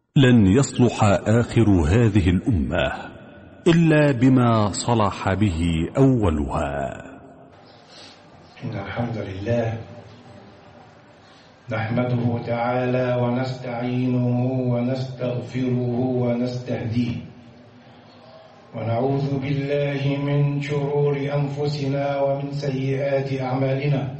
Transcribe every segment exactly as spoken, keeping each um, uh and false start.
لن يصلح آخر هذه الأمة إلا بما صلح به أولها. إن الحمد لله نحمده تعالى ونستعينه ونستغفره ونستهديه، ونعوذ بالله من شرور أنفسنا ومن سيئات أعمالنا.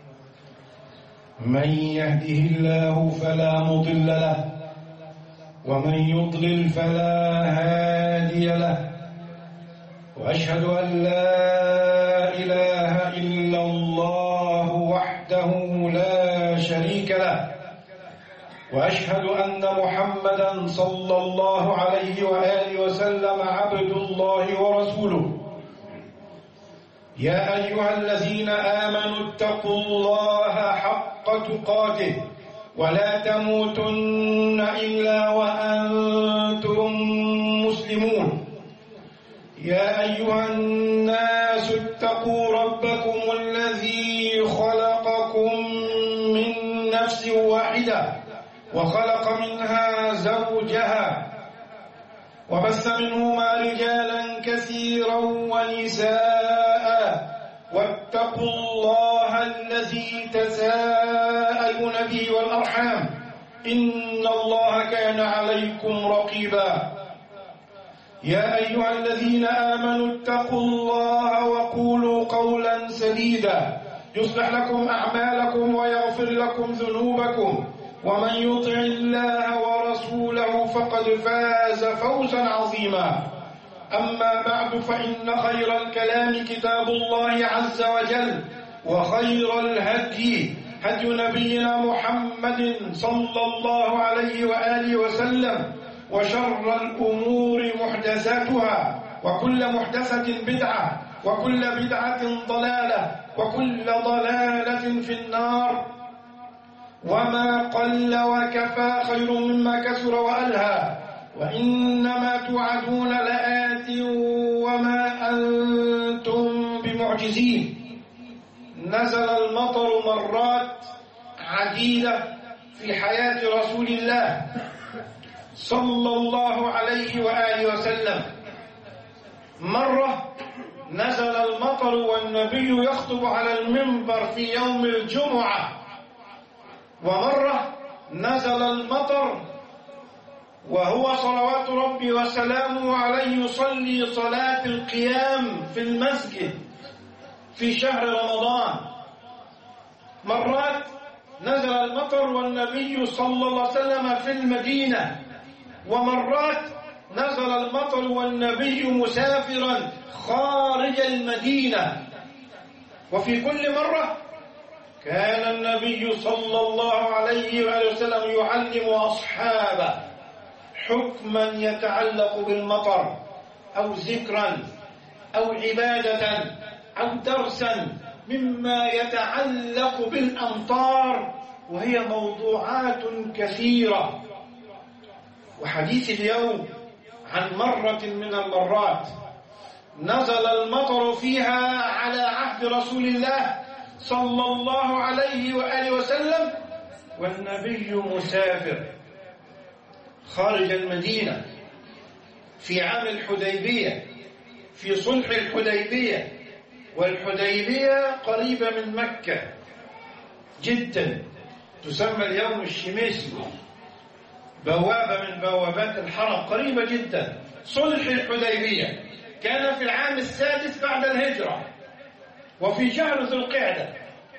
من يهده الله فلا مضل له، ومن يضلل فلا هادي له، وأشهد أن لا إله إلا الله وحده لا شريك له، وأشهد أن محمدا صلى الله عليه وآله وسلم عبد الله ورسوله. يا أيها الذين آمنوا اتقوا الله حق تقاته ولا تموتن إلا وأنتم مسلمون. يا أيها الناس اتقوا ربكم الذي خلقكم من نفس واحدة وخلق منها زوجها وبث منهما رجالا كثيرا ونساء، واتقوا الله الذي تساءلون به والأرحام إن الله كان عليكم رقيبا. يا أيها الذين آمنوا اتقوا الله وقولوا قولا سديدا يصلح لكم أعمالكم ويغفر لكم ذنوبكم، ومن يطع الله ورسوله فقد فاز فوزا عظيما. أما بعد، فإن خير الكلام كتاب الله عز وجل، وخير الهدي هدي نبينا محمد صلى الله عليه وآله وسلم، وشر الأمور محدثاتها، وكل محدثة بدعة، وكل بدعة ضلالة، وكل ضلالة في النار. وما قل وكفى خير مما كثر وألهى، وإنما توعدون لآت وما أنتم بمعجزين. نزل المطر مرات عديدة في حياة رسول الله صلى الله عليه وآله وسلم. مرة نزل المطر والنبي يخطب على المنبر في يوم الجمعة، ومرة نزل المطر وهو صلوات ربي وسلامه عليه يصلي صلاة القيام في المسجد في شهر رمضان. مرات نزل المطر والنبي صلى الله عليه وسلم في المدينة، ومرات نزل المطر والنبي مسافرا خارج المدينة. وفي كل مرة كان النبي صلى الله عليه وآله وسلم يعلم أصحابه حكما يتعلق بالمطر، أو ذكرا، أو عبادة، أو درسا مما يتعلق بالأمطار، وهي موضوعات كثيرة. وحديث اليوم عن مرة من المرات نزل المطر فيها على عهد رسول الله صلى الله عليه وآله وسلم، والنبي مسافر خارج المدينة في عام الحديبية، في صلح الحديبية. والحديبية قريبة من مكة جدا، تسمى اليوم الشميسي، بوابة من بوابات الحرم، قريبة جدا. صلح الحديبية كان في العام السادس بعد الهجرة، وفي شهر ذو القعدة.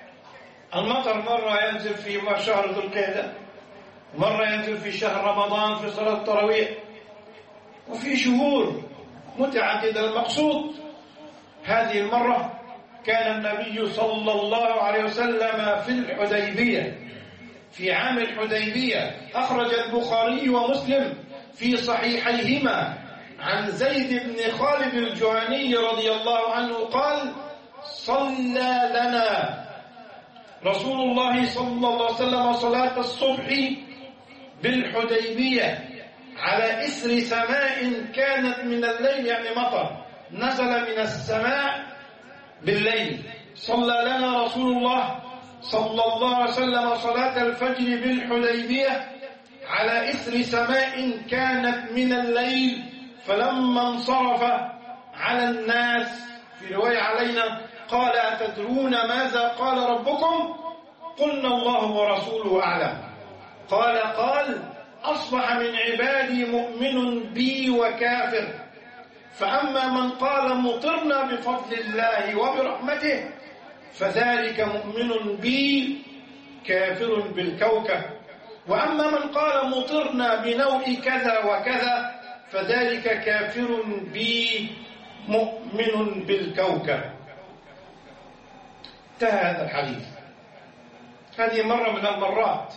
المطر مرة ينزل في شهر ذو القعدة، مرة ينزل في شهر رمضان في صلاة التراويح، وفي شهور متعددة. المقصود هذه المرة كان النبي صلى الله عليه وسلم في الحديبية في عام الحديبية. أخرج البخاري ومسلم في صحيحيهما عن زيد بن خالد الجهني رضي الله عنه قال: صلى لنا رسول الله صلى الله عليه وسلم صلاة الصبح بالحديبية على إثر سماء كانت من الليل، يعني مطر نزل من السماء بالليل. صلى لنا رسول الله صلى الله عليه وسلم صلاة الفجر بالحديبية على إثر سماء كانت من الليل فلما انصرف على الناس، في رواية علينا قال أتدرون ماذا قال ربكم؟ قلنا الله ورسوله أعلم. قال قال أصبح من عبادي مؤمن بي وكافر، فأما من قال مطرنا بفضل الله وبرحمته فذلك مؤمن بي كافر بالكوكب، وأما من قال مطرنا بنوء كذا وكذا فذلك كافر بي مؤمن بالكوكب. انتهى هذا الحديث. هذه مرة من المرات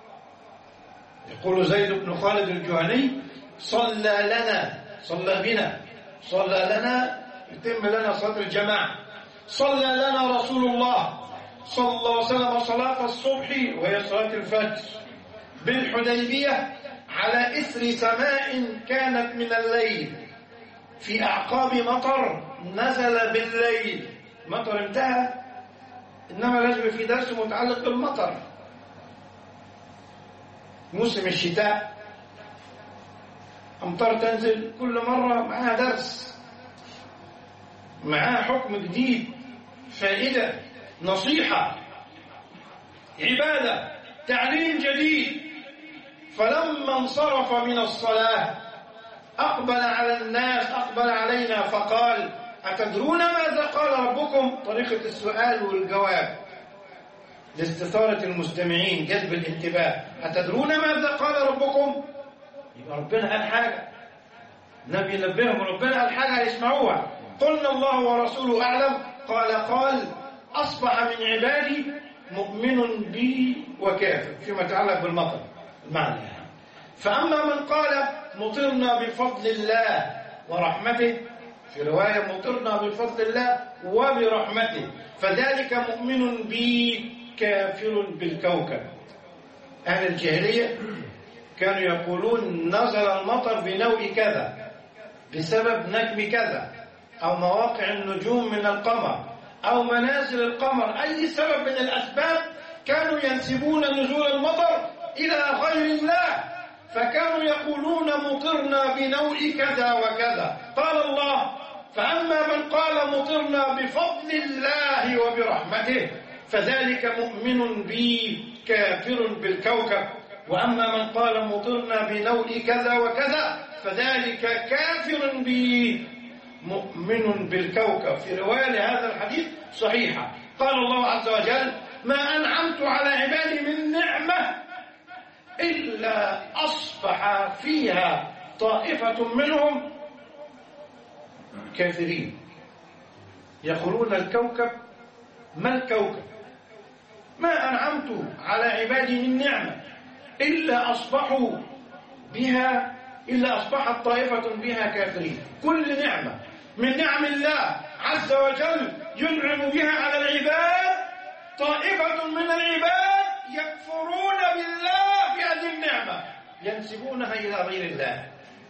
يقول زيد بن خالد الجهني صلى لنا صلى بنا صلى لنا يتم لنا صلاة الجماعة صلى لنا رسول الله صلى الله عليه وسلم صلاة الصبح وهي صلاة الفجر بالحديبية على إثر سماء كانت من الليل في أعقاب مطر نزل بالليل. مطر انتهى، إنما لازم في درس متعلق بالمطر. موسم الشتاء أمطار تنزل كل مرة معها درس، معها حكم جديد، فائدة، نصيحة، عبادة، تعليم جديد. فلما انصرف من الصلاة أقبل على الناس، أقبل علينا فقال أتدرون ماذا قال ربكم؟ طريقة السؤال والجواب لاستثارة المستمعين، جذب الانتباه. أتدرون ماذا قال ربكم؟ يبقى ربنا قال حاجة، النبي ينبههم، ربنا قال حاجة يسمعوها. قلنا الله ورسوله أعلم. قال قال أصبح من عبادي مؤمن بي وكافر، فيما يتعلق بالمطر المعنى. فأما من قال مطرنا بفضل الله ورحمته، في رواية مطرنا بفضل الله وبرحمته فذلك مؤمن بي كافر بالكوكب. أهل الجاهلية كانوا يقولون نزل المطر بنوء كذا بسبب نجم كذا أو مواقع النجوم من القمر أو منازل القمر، أي سبب من الأسباب كانوا ينسبون نزول المطر إلى غير الله، فكانوا يقولون مطرنا بنوء كذا وكذا. قال الله فأما من قال مطرنا بفضل الله وبرحمته فذلك مؤمن بي كافر بالكوكب، وأما من قال مطرنا بنوء كذا وكذا فذلك كافر بي مؤمن بالكوكب. في رواية لهذا الحديث صحيحة قال الله عز وجل ما أنعمت على عبادي من نعمة إلا أصبح فيها طائفة منهم كافرين. يقولون الكوكب، ما الكوكب؟ ما أنعمت على عبادي من نعمة إلا أصبحوا بها إلا أصبحت طائفة بها كافرين. كل نعمة من نعم الله عز وجل ينعم بها على العباد، طائفة من العباد يكفرون بالله بهذه النعمة، ينسبونها إلى غير الله.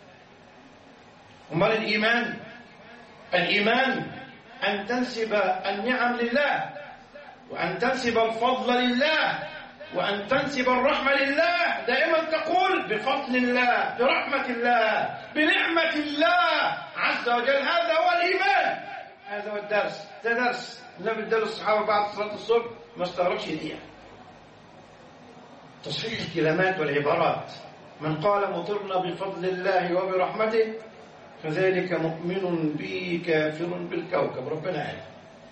أمال الإيمان؟ الإيمان أن تنسب النعم لله، وأن تنسب الفضل لله، وأن تنسب الرحمة لله. دائما تقول بفضل الله، برحمة الله، بنعمة الله عز وجل. هذا هو الإيمان، هذا هو الدرس. ده درس النبي ادى الصحابة بعد صلاة الصبح، ما استغربش دقيقة. تصحيح الكلمات والعبارات. من قال مطرنا بفضل الله وبرحمته فذلك مؤمن بي كافر بالكوكب. ربنا قال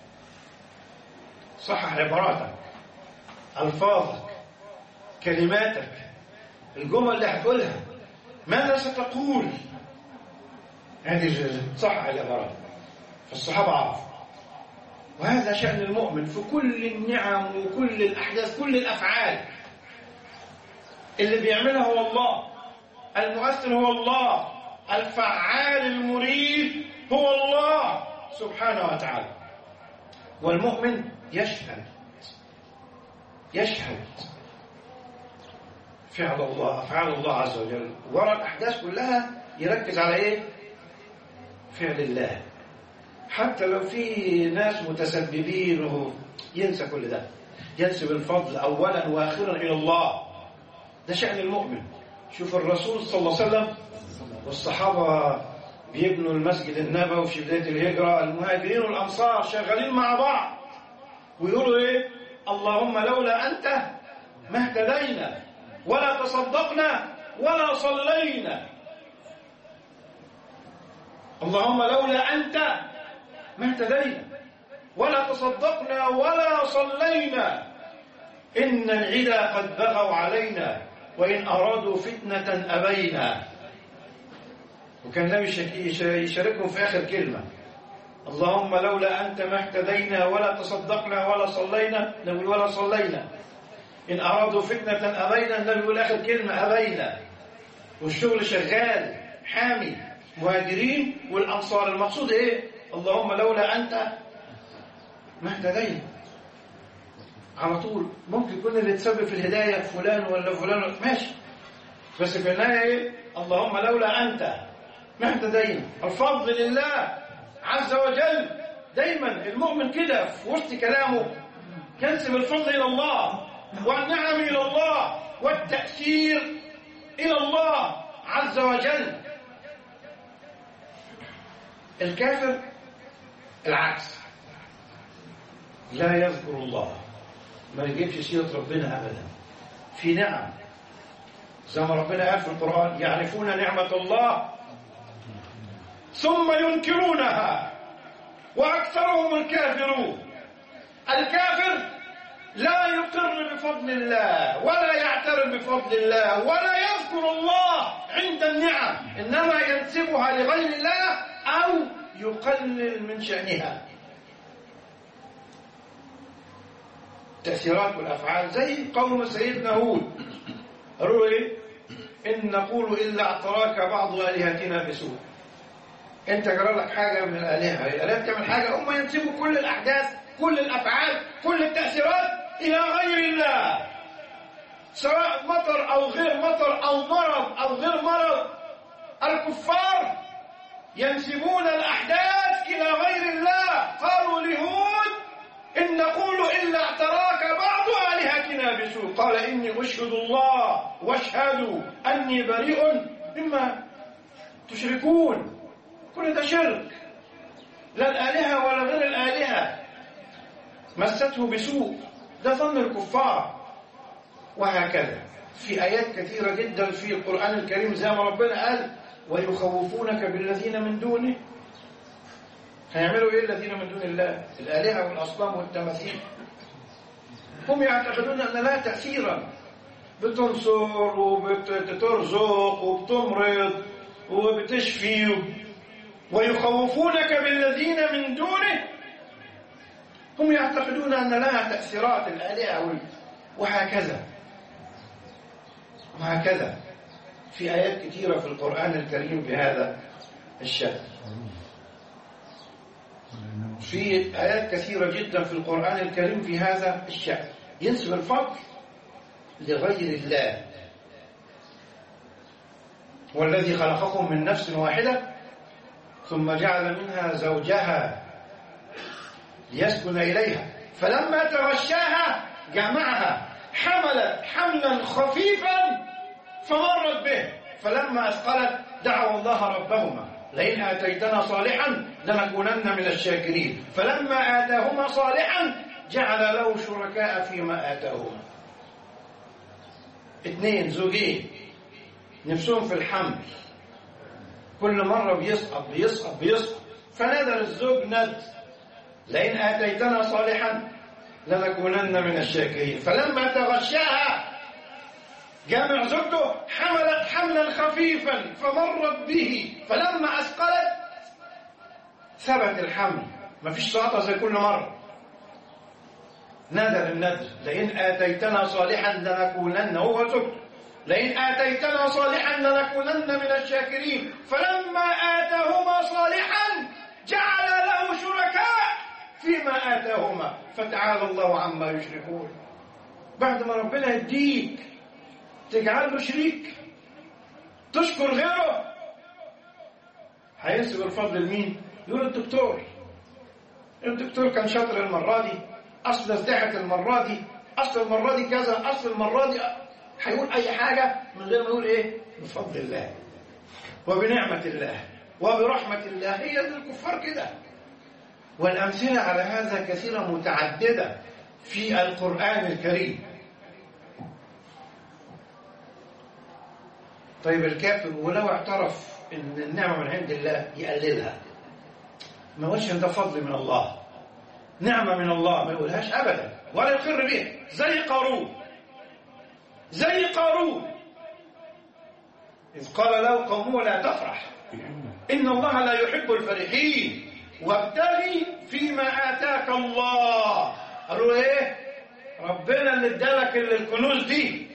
صحح عباراتك، ألفاظك، كلماتك، الجمل اللي هتقولها، ماذا ستقول. هذه صحح العبارات. فالصحابة عرفوا، وهذا شأن المؤمن في كل النعم وكل الأحداث، كل الأفعال. اللي بيعملها هو الله، المؤثر هو الله، الفعال المريد هو الله سبحانه وتعالى. والمؤمن يشهد يشهد فعل الله، أفعال الله عز وجل. وراء الأحداث كلها يركز على إيه؟ فعل الله. حتى لو في ناس متسببين ينسى كل ده، ينسب الفضل أولا وآخرا إلى الله. ده شأن المؤمن. شوف الرسول صلى الله عليه وسلم والصحابة بيبنوا المسجد النبوي في بداية الهجرة، المهاجرين والأنصار شغالين مع بعض ويقولوا إيه؟ اللهم لولا أنت ما اهتدينا ولا تصدقنا ولا صلينا. اللهم لولا أنت ما اهتدينا ولا تصدقنا ولا صلينا، إن العدا قد بغوا علينا وإن أرادوا فتنة أبينا. وكان النبي يشاركهم في آخر كلمة، اللهم لولا أنت ما اهتدينا ولا تصدقنا ولا صلينا، نقول ولا صلينا. إن أرادوا فتنة أبينا، النبي يقول آخر كلمة أبينا. والشغل شغال حامي، مهاجرين والأنصار. المقصود إيه؟ اللهم لولا أنت ما اهتدينا. على طول ممكن يكون اللي تسبب في الهداية فلان ولا فلان، ماشي، بس في النهاية إيه؟ اللهم لولا أنت ما اهتدينا. الفضل لله عز وجل. دايما المؤمن كده في وسط كلامه ينسب الفضل إلى الله والنعم إلى الله والتأثير إلى الله عز وجل. الكافر العكس، لا يذكر الله، ما يجيبش سيرة ربنا أبدا. في نعم زي ما ربنا قال في القرآن، يعرفون نعمة الله ثم ينكرونها وأكثرهم الكافرون. الكافر لا يقر بفضل الله ولا يعترف بفضل الله ولا يذكر الله عند النعم، إنما ينسبها لغير الله أو يقلل من شأنها. تأثيرات والأفعال زي قول سيدنا هود، قالوا إيه؟ إن نقول إلا اعتراك بعض آلهتنا بسوء. أنت جرى لك حاجة من الآلهة، الآلهة بتعمل حاجة، هم ينسبوا كل الأحداث كل الأفعال كل التأثيرات إلى غير الله، سواء مطر أو غير مطر أو مرض أو غير مرض. الكفار ينسبون الأحداث إلى غير الله. قالوا لهود إن نقول إلا اعتراك بعض آلهتنا بسوء، قال إني أشهد الله واشهدوا أني بريء مما تشركون. كل ده شرك، لا الآلهة ولا غير الآلهة مسته بسوء، ده ظن الكفار. وهكذا في آيات كثيرة جدا في القرآن الكريم زي ما ربنا قال ويخوفونك بالذين من دونه. هيعملوا ايه الذين من دون الله؟ الآلهة والأصنام والتماثيل. هم يعتقدون أن لا تأثيرا، بتنصر وبترزق وبتمرض وبتشفي. ويخوفونك بالذين من دونه، هم يعتقدون أن لها تأثيرات الآلهة. وهكذا وهكذا في آيات كثيرة في القرآن الكريم بهذا الشأن. في آيات كثيرة جدا في القرآن الكريم في هذا الشأن، ينسب الفضل لغير الله. والذي خلقكم من نفس واحدة ثم جعل منها زوجها ليسكن إليها فلما تغشاها جمعها حملت حملا خفيفا فمرت به فلما أثقلت دعوا الله ربهما لئن آتيتنا صالحا لنكونن من الشاكرين فلما آتاهما صالحا جعل له شركاء فيما آتاهما. اثنين زوجين نفسهم في الحمل، كل مرة بيسقط بيسقط بيسقط فنادى الزوج ند لئن آتيتنا صالحا لنكونن من الشاكرين فلما تغشاها جامع زوجته حملت حملا خفيفا فمرت به فلما أثقلت ثبت الحمل، ما فيش سقطة زي كل مرة. نادى للندر لئن آتيتنا صالحا لنكونن، هو زوجته لئن آتيتنا صالحا لنكونن من الشاكرين فلما آتاهما صالحا جعل له شركاء فيما آتاهما فتعالى الله عما يشركون. بعد ما ربنا يديك تجعل له شريك تشكر غيره، هينسب الفضل لمين؟ يقول الدكتور الدكتور كان شاطر المرة دي، أصل ازدحت المرة دي، أصل المرة دي كذا، أصل المرة دي هيقول أي حاجة من غير ما يقول إيه؟ بفضل الله وبنعمة الله وبرحمة الله. هي الكفار كده. والأمثلة على هذا كثيرة متعددة في القرآن الكريم. طيب الكافر ولو اعترف ان النعمة من عند الله يقللها، ما يقولش ان ده فضل من الله، نعمة من الله، ما يقولهاش أبدا ولا يقر بها. زي قارون، زي قارون إذ قال له قومه لا تفرح إن الله لا يحب الفرحين وابتغي فيما آتاك الله. قالوا إيه؟ ربنا اللي ادالك الكنوز دي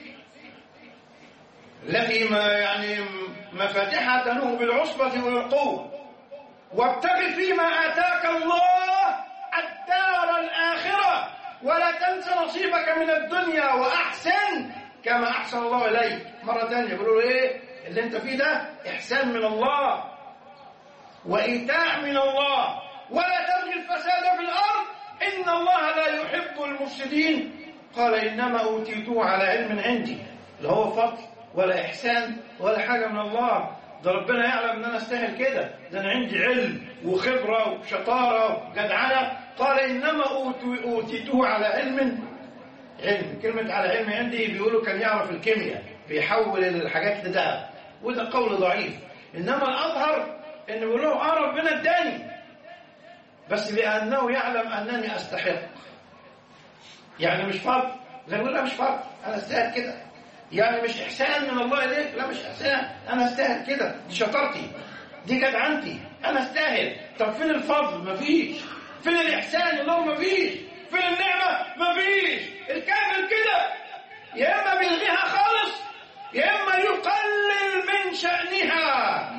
التي ما يعني مفاتيحها تنوه بالعصبة والقوة، وابتغي فيما آتاك الله الدار الآخرة ولا تنس نصيبك من الدنيا وأحسن كما أحسن الله إليك. مرة ثانية يقولوا إيه؟ اللي أنت فيه ده إحسان من الله وإيتاء من الله، ولا تبغي الفساد في الأرض إن الله لا يحب المفسدين. قال إنما أوتيته على علم عندي، لا هو فضل ولا إحسان ولا حاجة من الله، ده ربنا يعلم أن أنا أستاهل كده، ده أنا عندي علم وخبرة وشطارة وجدعنة. قال إنما أوتيته على علم علم. كلمة على علم عندي بيقولوا كان يعرف الكيمياء بيحول الحاجات لذهب، وده قول ضعيف. إنما الأظهر إنه بيقول له آه ربنا اداني بس لأنه يعلم أنني أستحق، يعني مش فضل، زي ما بيقول مش فضل أنا أستاهل كده، يعني مش إحسان من الله إليك، لا مش إحسان، أنا أستاهل كده، دي شطارتي دي جدعنتي أنا أستاهل. طب فين الفضل؟ مفيش. فين الإحسان؟ الله مفيش. فين النعمة؟ مفيش. الكامل كده يا إما بيلغيها خالص يا إما يقلل من شأنها.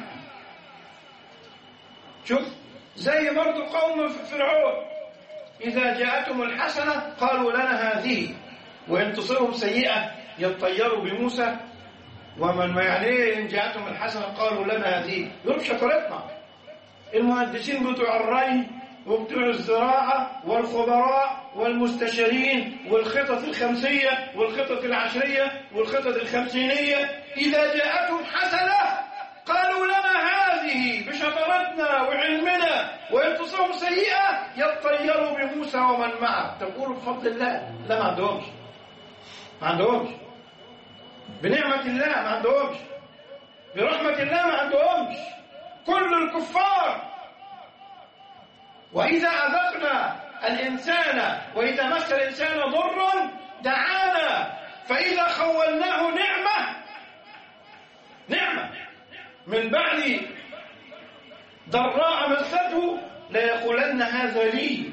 شوف زي برضو قوم فرعون إذا جاءتهم الحسنة قالوا لنا هذه وإن تصرهم سيئة يطيروا بموسى ومن ما عليه. إن جاءتهم الحسنة قالوا لنا هذه، يقولوا شطارتنا. المهندسين بتوع الري وبتوع الزراعة والخبراء والمستشارين والخطط الخمسية والخطط العشرية والخطط الخمسينية إذا جاءتهم حسنة قالوا لنا هذه بشطارتنا وعلمنا، وإن تصرهم سيئة يطيروا بموسى ومن معه. تقولوا بفضل الله؟ لا ما عندهمش، ما عندهمش. بنعمة الله ما عندهمش، برحمة الله ما عندهمش. كل الكفار وإذا أذقنا الإنسان وإذا مس الإنسان ضر دعانا فإذا خولناه نعمة نعمة من بعد ضراء مسته ليقولن هذا لي،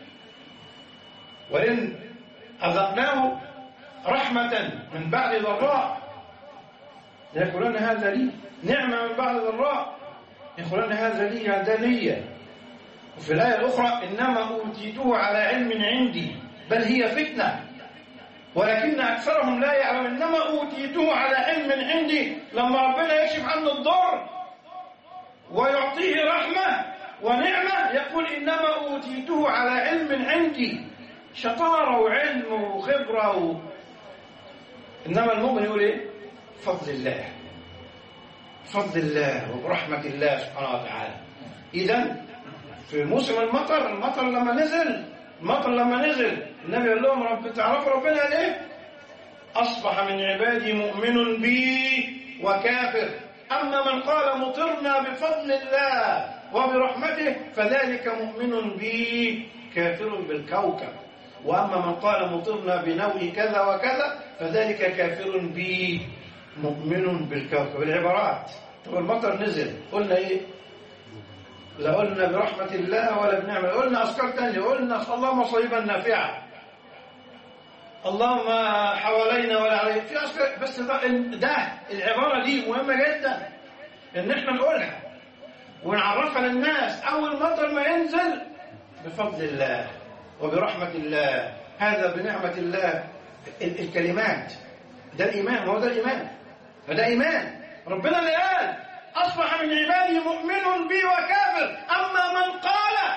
وإن أذقناه رحمة من بعد ضراء ليقولن هذا لي، نعمة من بعد ضراء يقولن هذا لي هذا لي. وفي الآية الأخرى إنما أوتيته على علم عندي بل هي فتنة ولكن أكثرهم لا يعلم. إنما أوتيته على علم عندي لما ربنا يكشف عنه الضر ويعطيه رحمة ونعمة يقول إنما أوتيته على علم عندي، شطارة وعلم وخبرة و... إنما المؤمن يقول إيه؟ فضل الله، فضل الله ورحمة الله سبحانه وتعالى. إذن في موسم المطر، المطر لما نزل المطر لما نزل النبي قال لهم رب تعرفوا ربنا ليه؟ أصبح من عبادي مؤمن بي وكافر، أما من قال مطرنا بفضل الله وبرحمته فذلك مؤمن بي كافر بالكوكب، وأما من قال مطرنا بنوء كذا وكذا فذلك كافر بي مؤمن بالكوكب. العبارات. طب المطر نزل قلنا إيه؟ لا قلنا برحمة الله ولا بنعمة، قلنا أذكار تانية، قلنا اللهم صيبا نافعا، اللهم حوالينا ولا علينا، في أذكار. بس ده, ده العبارة دي مهمة جدا إن إحنا نقولها ونعرفها للناس. أول مطر ما ينزل بفضل الله وبرحمة الله، هذا بنعمة الله. الكلمات ده الإيمان، هو ده الإيمان، فده إيمان. ربنا اللي قال أصبح من عبادي مؤمن بي وكافر، أما من قال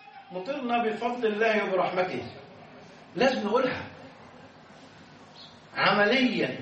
مطرنا بفضل الله وبرحمته، لازم نقولها. عمليا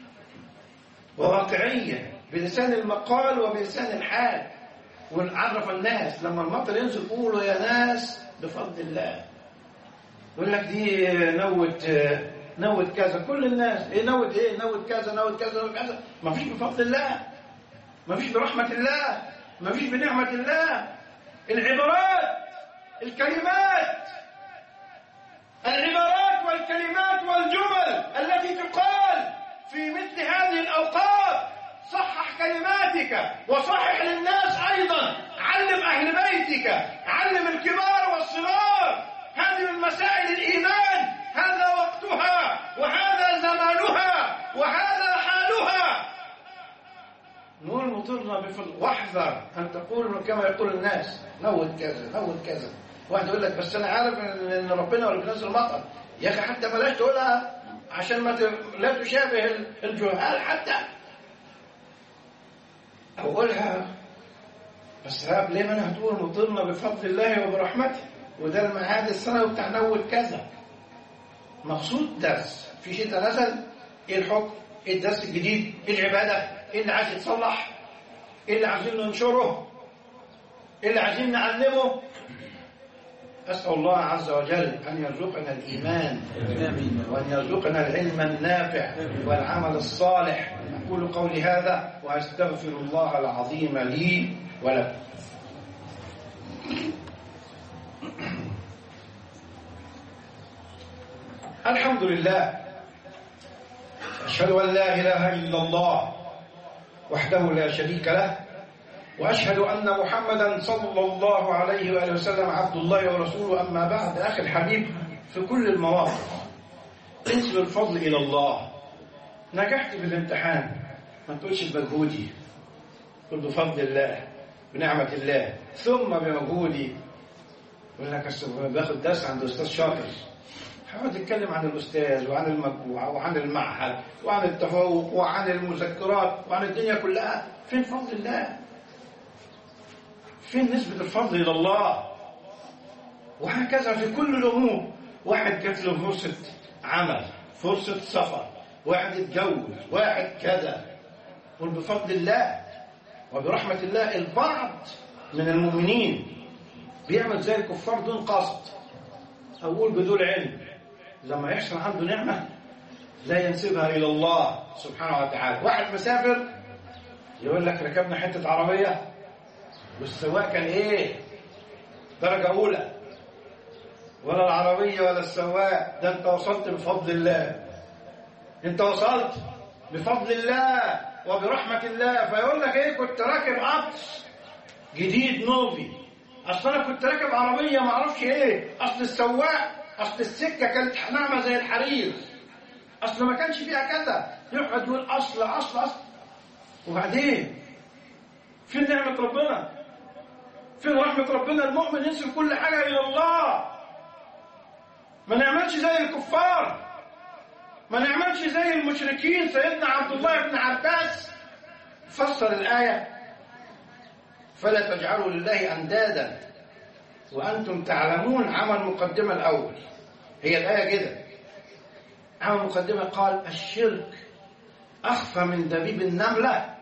وواقعيا بلسان المقال وبلسان الحال، ونعرف الناس لما المطر ينزل قولوا يا ناس بفضل الله. يقول لك دي نوت نوت كذا، كل الناس ايه نوت ايه نوت كذا نوت كذا نوت كذا، ما فيش بفضل الله، ما فيش برحمة الله، ما فيش بنعمة الله. العبارات الكلمات العبارات والكلمات والجمل التي تقال في مثل هذه الأوقات، صحح كلماتك وصحح للناس أيضا، علم أهل بيتك، علم الكبار والصغار، هذه من مسائل الإيمان، هذا وقتها وهذا زمانها وهذا حالها. نقول مطرنا بفضل، واحذر أن تقول كما يقول الناس نوت كذا نوت كذا. واحد يقول لك بس أنا عارف إن ربنا ولا بينزل مطر. يا أخي حتى بلاش تقولها عشان ما لا تشابه الجهال حتى. أقولها بس راب ليه ما أنا هتقول مطرنا بفضل الله وبرحمته، وده المعاد السنة بتاع نوت كذا. مقصود درس في شتاء نزل، إيه الحكم؟ إيه الدرس الجديد؟ إيه العبادة؟ إيه اللي عايز يتصلح؟ إيه اللي عايزين ننشره؟ إيه اللي عايزين نعلمه؟ أسأل الله عز وجل أن يرزقنا الإيمان وأن يرزقنا العلم النافع والعمل الصالح. أقول قولي هذا وأستغفر الله العظيم لي ولكم. الحمد لله، أشهد أن لا إله إلا الله وحده لا شريك له، وأشهد أن محمدا صلى الله عليه وآله وسلم عبد الله ورسوله. أما بعد، أخي الحبيب، في كل المواقف انسب الفضل إلى الله. نجحت في الامتحان ما تقولش بمجهودي، قل بفضل الله بنعمة الله ثم بمجهودي. يقول لك باخد درس عند أستاذ شاطر، حاول تتكلم عن الأستاذ وعن المجموعة وعن المعهد وعن التفوق وعن المذكرات وعن الدنيا كلها. فين فضل الله؟ فين نسبة الفضل إلى الله؟ وهكذا في كل الأمور. واحد جات له فرصة عمل، فرصة سفر، واحد اتجوز، واحد كذا، قل بفضل الله وبرحمة الله. البعض من المؤمنين بيعمل زي الكفار دون قصد، أقول بدون علم. لما يحصل عنده نعمة لا ينسبها إلى الله سبحانه وتعالى. واحد مسافر يقول لك ركبنا حتة عربية والسواق كان إيه؟ درجة أولى، ولا العربية ولا السواق، ده أنت وصلت بفضل الله، أنت وصلت بفضل الله وبرحمة الله. فيقول لك إيه؟ كنت راكب قطر جديد نوفي، أصل أنا كنت راكب عربية ما أعرفش إيه، أصل السواق، أصل السكة كانت ناعمة زي الحرير، أصل ما كانش فيها كذا. يقعد يقول أصل أصل أصل. وبعدين فين نعمة ربنا؟ فين رحمة ربنا؟ المؤمن ينسب كل حاجة إلى الله، ما نعملش زي الكفار، ما نعملش زي المشركين. سيدنا عبد الله بن عباس فسر الآية فلا تجعلوا لله أندادا وأنتم تعلمون. عمل مقدمة الأول، هي الآية كده، عمل مقدمة قال الشرك أخفى من دبيب النملة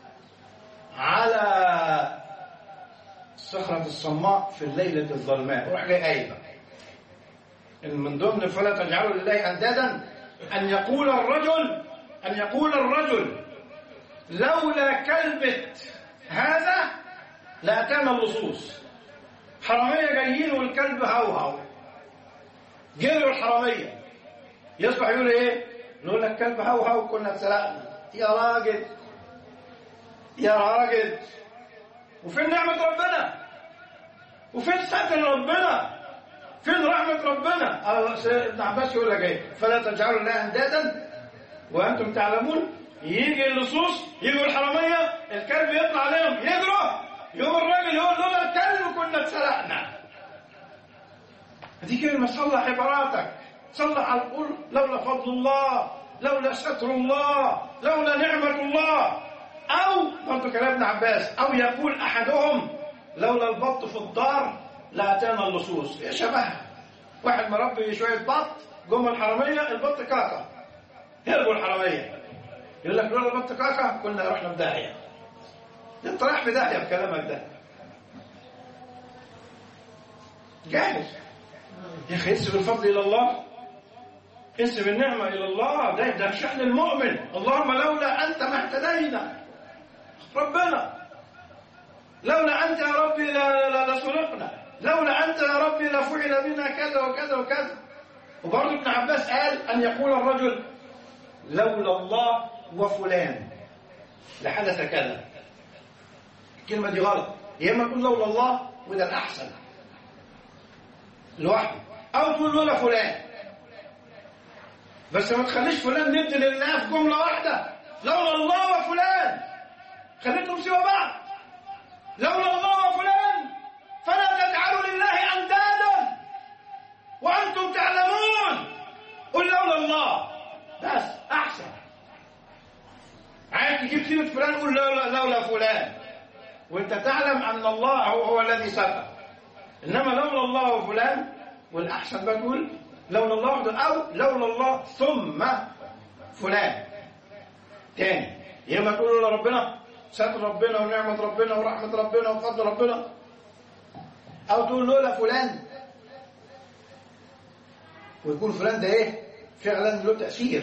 على الصخرة الصماء في الليلة الظلماء. وراح جاي آية من ضمن فلا تجعلوا لله أندادا أن يقول الرجل أن يقول الرجل لولا كلمة هذا لأتانا اللصوص. حرامية جايين والكلب هوهو، جروا الحرامية، يصبح يقول ايه؟ نقول لك كلب هوهو كنا اتسرقنا. يا راجل يا راجل، وفين نعمة ربنا؟ وفين ستر ربنا؟ فين رحمة ربنا؟ ابن عباس يقول لك ايه؟ فلا تجعلوا لله اندادا وانتم تعلمون. يجي اللصوص، يجوا الحرامية، الكلب يطلع عليهم يجروا، يوم الراجل يقول لولا الكلب كنا اتسرقنا. هذه كلمة صلح عباراتك، صلح على القول لولا فضل الله، لولا ستر الله، لولا نعمة الله. أو برضه كلام ابن عباس، أو يقول أحدهم لولا البط في الدار لأتانا اللصوص. يا شبه واحد مربي شوية بط، جم الحرامية البط كاكا، هربوا الحرامية. يقول لك لولا بط كاكا كنا رحنا في داهية. انت رايح في داهية بكلامك ده. جاهز يا اخي. انسب الفضل الى الله، انسب النعمة الى الله. ده ده شأن المؤمن. اللهم لولا انت ما اهتدينا. ربنا لولا انت يا ربي لسرقنا، لولا انت يا ربي لفعل بنا كذا وكذا وكذا. وبرضه ابن عباس قال ان يقول الرجل لولا الله وفلان لحدث كذا. الكلمة دي غلط. يا اما تقول لولا الله وده الاحسن لوحده، او تقول لولا فلان، بس ما تخليش فلان ند لله في جمله واحده. لولا الله وفلان، خليتهم سوى بعض. لولا الله وفلان فلا تجعلوا لله اندادا وانتم تعلمون. قل لولا الله بس احسن. عايز تجيب سيره فلان قول لولا لولا فلان وانت تعلم ان الله هو, هو الذي سبق. انما لولا الله وفلان، والاحسن بقى تقول لولا الله او لولا الله ثم فلان تاني. يا اما تقول لولا ربنا، ستر ربنا ونعمه ربنا ورحمه ربنا وفضل ربنا، او تقول لولا فلان ويكون فلان ده ايه فعلا له تاثير.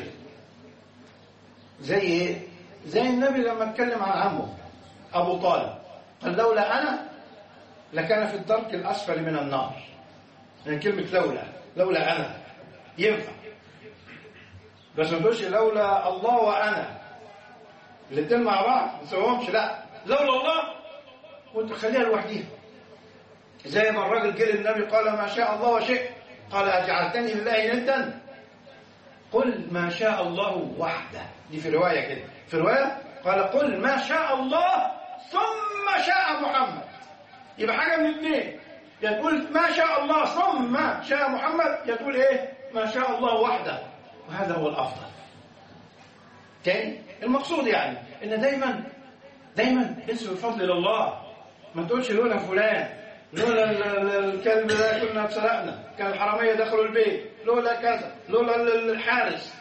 زي ايه؟ زي النبي لما اتكلم عن عمه ابو طالب قال لولا انا لكان في الدرك الاسفل من النار. يعني كلمه لولا لولا انا ينفع، بس ما تقولش لولا الله وانا الاثنين مع بعض ما تسويهمش. لا، لولا الله وانت خليها لوحديها. زي ما الراجل جه للنبي قال ما شاء الله وشئت، قال اجعلتني لله ندا؟ قل ما شاء الله وحده. دي في روايه كده، في روايه قال قل ما شاء الله ثم شاء محمد. يبقى حاجه من الاثنين، يا تقول ما شاء الله ثم شاء محمد، يا تقول ايه ما شاء الله وحده، وهذا هو الافضل. تاني المقصود يعني ان دايما دايما انسب الفضل الى الله. ما تقولش لولا فلان، لولا الكلب ده كنا اتسرقنا، كان الحراميه دخلوا البيت، لولا كذا، لولا الحارس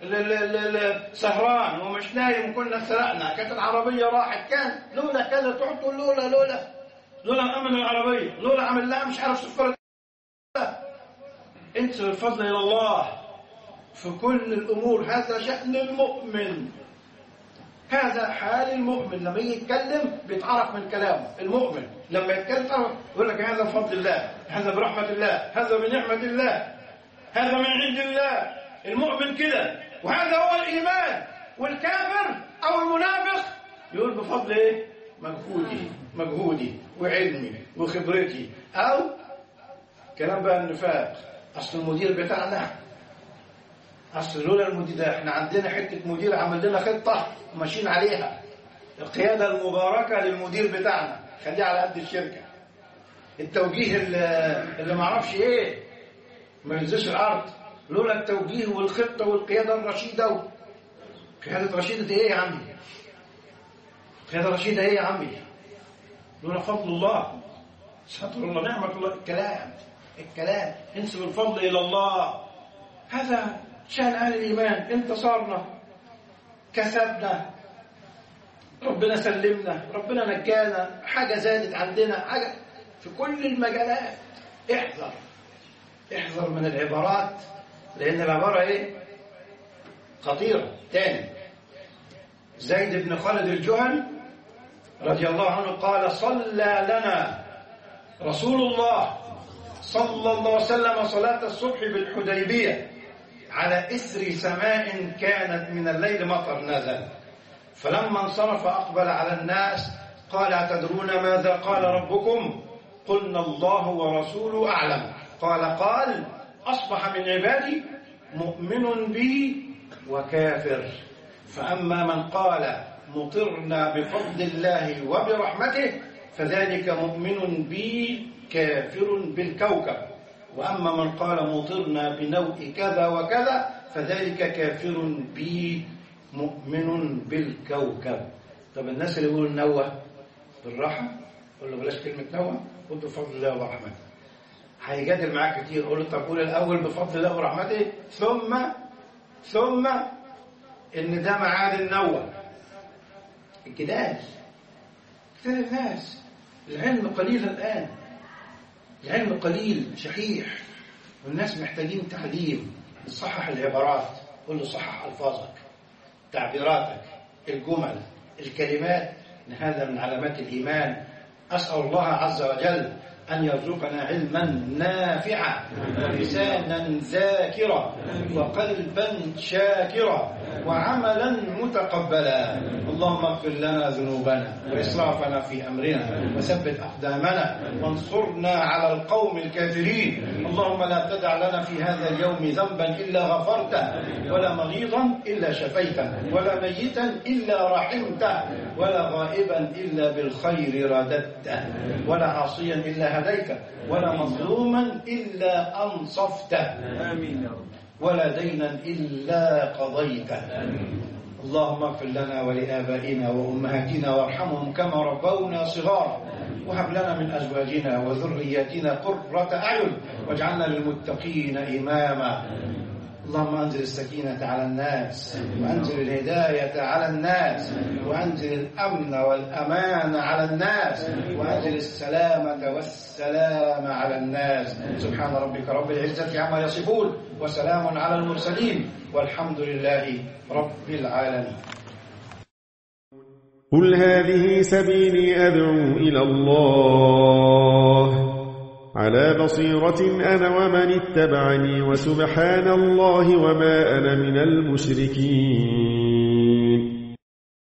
سهران ومش نايم وكنا اتسرقنا، كانت العربيه راحت، كان لولا كذا. تقعد تقول لولا لولا لولا امن العربيه، لولا عمل لها مش عارف سفره. انسب الفضل الى الله في كل الامور. هذا شأن المؤمن، هذا حال المؤمن. لما يجي يتكلم بيتعرف من كلامه. المؤمن لما يتكلم تعرف يقول لك هذا بفضل الله، هذا برحمه الله، هذا بنعمه الله، هذا من عند الله. المؤمن كده، وهذا هو الايمان. والكافر او المنافق يقول بفضل ايه؟ مجهودي مجهودي وعلمي وخبرتي. او كلام بقى النفاق، اصل المدير بتاعنا، اصل لولا المدير ده احنا عندنا حته مدير عمل لنا خطه وماشيين عليها. القياده المباركه للمدير بتاعنا خليه على قد الشركه. التوجيه اللي, اللي ما اعرفش ايه ما ينزلش الارض. لولا التوجيه والخطه والقياده الرشيده. قياده رشيده دي ايه يا عمي؟ قياده رشيده ايه يا عمي؟ لولا فضل الله، ستر الله، نعمه الله. الكلام الكلام انسب الفضل الى الله. هذا شأن أهل الإيمان. انتصرنا، كسبنا، ربنا سلمنا، ربنا نجانا، حاجة زادت عندنا، حاجة في كل المجالات. احذر احذر من العبارات، لأن العبارة ايه؟ خطيرة. تاني، زيد بن خالد الجهني رضي الله عنه قال صلى لنا رسول الله صلى الله عليه وسلم صلاة الصبح بالحديبية على إثر سماء كانت من الليل مطر نزل، فلما انصرف أقبل على الناس قال أتدرون ماذا قال ربكم؟ قلنا الله ورسوله أعلم. قال قال أصبح من عبادي مؤمن بي وكافر، فأما من قال مطرنا بفضل الله وبرحمته فذلك مؤمن بي كافر بالكوكب، وأما من قال مطرنا بنوء كذا وكذا فذلك كافر بي مؤمن بالكوكب. طب الناس اللي يقولوا النوى بالراحة قول له بلاش كلمة نوى، قل بفضل الله ورحمته. هيجادل معاك كتير، قول له طب قول الأول بفضل الله ورحمته ثم ثم إن ده معاد النوم. الجدال كتير الناس، العلم قليل الآن، العلم قليل شحيح، والناس محتاجين تعليم. نصحح العبارات، قل له صحح ألفاظك، تعبيراتك، الجمل، الكلمات، إن هذا من علامات الإيمان. أسأل الله عز وجل أن يرزقنا علما نافعا ولسانا ذاكرا وقلبا شاكرا وعملا متقبلا. اللهم اغفر لنا ذنوبنا وإسرافنا في أمرنا وثبت أقدامنا وانصرنا على القوم الكافرين. اللهم لا تدع لنا في هذا اليوم ذنبا إلا غفرته، ولا مريضا إلا شفيته، ولا ميتا إلا رحمته، ولا غائبا إلا بالخير رددته، ولا عاصيا إلا هديته، ولا مظلوما إلا أنصفته، ولا دينا إلا قضيته. اللهم اغفر لنا ولآبائنا وأمهاتنا وارحمهم كما ربونا صغارا، وهب لنا من أزواجنا وذرياتنا قرة أعين واجعلنا للمتقين إماما. اللهم أنزل السكينة على الناس، وأنزل الهداية على الناس، وأنزل الأمن والأمان على الناس، وأنزل السلامة والسلام على الناس. سبحان ربك رب العزة عما يصفون، وسلام على المرسلين، والحمد لله رب العالمين. قل هذه سبيلي أدعو إلى الله على بصيرة أنا ومن اتبعني، وسبحان الله وما أنا من المشركين.